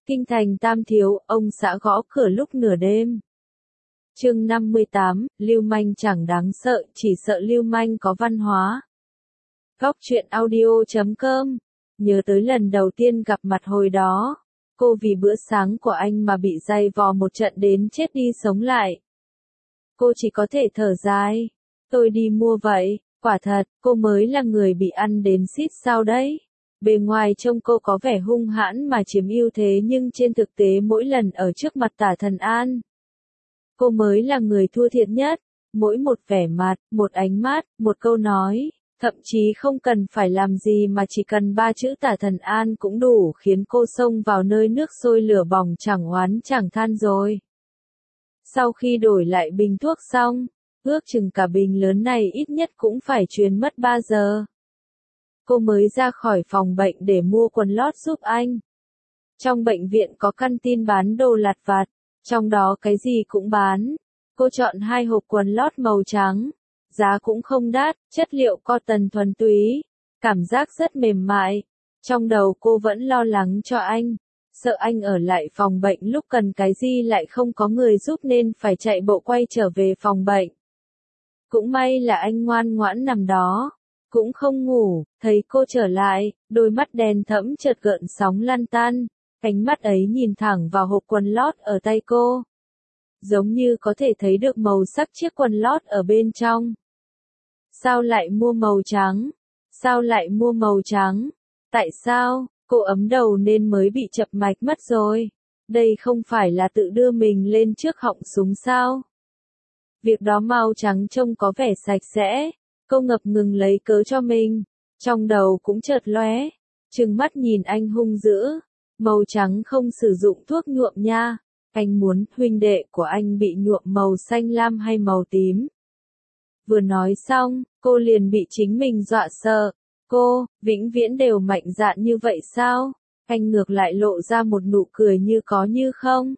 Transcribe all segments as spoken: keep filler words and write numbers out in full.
Kinh thành Tam Thiếu, ông xã gõ cửa lúc nửa đêm. Chương năm mươi tám, lưu manh chẳng đáng sợ, chỉ sợ lưu manh có văn hóa. Góc truyện audio chấm com. Nhớ tới lần đầu tiên gặp mặt hồi đó, cô vì bữa sáng của anh mà bị day vò một trận đến chết đi sống lại. Cô chỉ có thể thở dài. Tôi đi mua vậy, quả thật, cô mới là người bị ăn đến xít sao đấy. Bề ngoài trông cô có vẻ hung hãn mà chiếm ưu thế nhưng trên thực tế mỗi lần ở trước mặt Tả Thần An, cô mới là người thua thiệt nhất. Mỗi một vẻ mặt, một ánh mắt, một câu nói, thậm chí không cần phải làm gì mà chỉ cần ba chữ Tả Thần An cũng đủ khiến cô xông vào nơi nước sôi lửa bỏng chẳng oán chẳng than rồi. Sau khi đổi lại bình thuốc xong, ước chừng cả bình lớn này ít nhất cũng phải truyền mất ba giờ. Cô mới ra khỏi phòng bệnh để mua quần lót giúp anh. Trong bệnh viện có căn tin bán đồ lặt vặt, trong đó cái gì cũng bán. Cô chọn hai hộp quần lót màu trắng, giá cũng không đắt, chất liệu cotton thuần túy, cảm giác rất mềm mại. Trong đầu cô vẫn lo lắng cho anh, sợ anh ở lại phòng bệnh lúc cần cái gì lại không có người giúp nên phải chạy bộ quay trở về phòng bệnh. Cũng may là anh ngoan ngoãn nằm đó, cũng không ngủ. Thấy cô trở lại, đôi mắt đen thẫm chợt gợn sóng lăn tăn, ánh mắt ấy nhìn thẳng vào hộp quần lót ở tay cô. Giống như có thể thấy được màu sắc chiếc quần lót ở bên trong. Sao lại mua màu trắng? Sao lại mua màu trắng? Tại sao? Cô ấm đầu nên mới bị chập mạch mất rồi. Đây không phải là tự đưa mình lên trước họng súng sao? Việc đó màu trắng trông có vẻ sạch sẽ. Cô ngập ngừng lấy cớ cho mình. Trong đầu cũng chợt lóe. Trừng mắt nhìn anh hung dữ. Màu trắng không sử dụng thuốc nhuộm nha. Anh muốn huynh đệ của anh bị nhuộm màu xanh lam hay màu tím. Vừa nói xong, cô liền bị chính mình dọa sợ. Cô, vĩnh viễn đều mạnh dạn như vậy sao? Anh ngược lại lộ ra một nụ cười như có như không.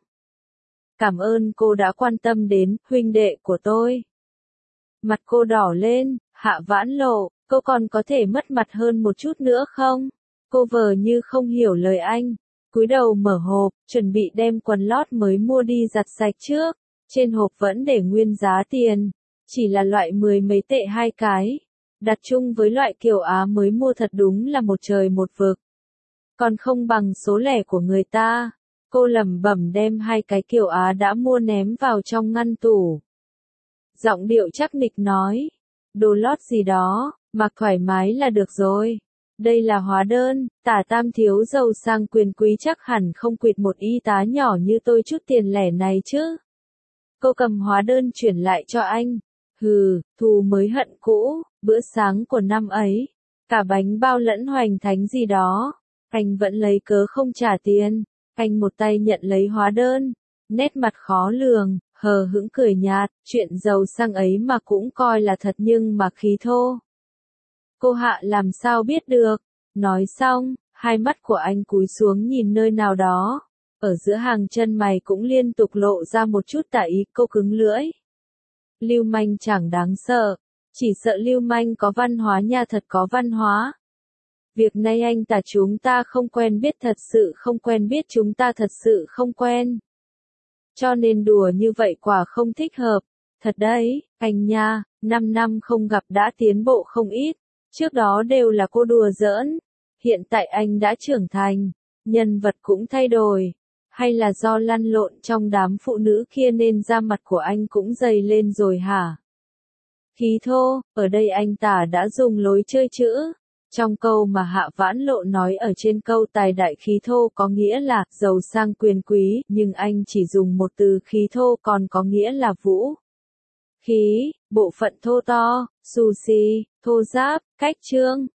Cảm ơn cô đã quan tâm đến huynh đệ của tôi. Mặt cô đỏ lên, Hạ Vãn Lộ, cô còn có thể mất mặt hơn một chút nữa không? Cô vờ như không hiểu lời anh. Cúi đầu mở hộp, chuẩn bị đem quần lót mới mua đi giặt sạch trước. Trên hộp vẫn để nguyên giá tiền. Chỉ là loại mười mấy tệ hai cái. Đặt chung với loại kiểu Á mới mua thật đúng là một trời một vực. Còn không bằng số lẻ của người ta. Cô lẩm bẩm đem hai cái kiểu Á đã mua ném vào trong ngăn tủ. Giọng điệu chắc nịch nói. Đồ lót gì đó, mặc thoải mái là được rồi. Đây là hóa đơn, Tả Tam Thiếu giàu sang quyền quý chắc hẳn không quỵt một y tá nhỏ như tôi chút tiền lẻ này chứ. Cô cầm hóa đơn chuyển lại cho anh. Hừ, thù mới hận cũ, bữa sáng của năm ấy. Cả bánh bao lẫn hoành thánh gì đó. Anh vẫn lấy cớ không trả tiền. Anh một tay nhận lấy hóa đơn. Nét mặt khó lường, hờ hững cười nhạt. Chuyện giàu sang ấy mà cũng coi là thật nhưng mà khí thô. Cô Hạ làm sao biết được. Nói xong, hai mắt của anh cúi xuống nhìn nơi nào đó. Ở giữa hàng chân mày cũng liên tục lộ ra một chút tà ý. Cô cứng lưỡi. Lưu manh chẳng đáng sợ. Chỉ sợ lưu manh có văn hóa nha, thật có văn hóa. Việc này anh Tả chúng ta không quen biết, thật sự không quen biết, chúng ta thật sự không quen. Cho nên đùa như vậy quả không thích hợp. Thật đấy, anh nha, năm năm không gặp đã tiến bộ không ít. Trước đó đều là cô đùa giỡn. Hiện tại anh đã trưởng thành. Nhân vật cũng thay đổi. Hay là do lăn lộn trong đám phụ nữ kia nên da mặt của anh cũng dày lên rồi hả? Khí thô, ở đây anh Tả đã dùng lối chơi chữ. Trong câu mà Hạ Vãn Lộ nói ở trên câu tài đại khí thô có nghĩa là giàu sang quyền quý, nhưng anh chỉ dùng một từ khí thô còn có nghĩa là vũ khí, bộ phận thô to, xù xì, thô ráp, cách trương.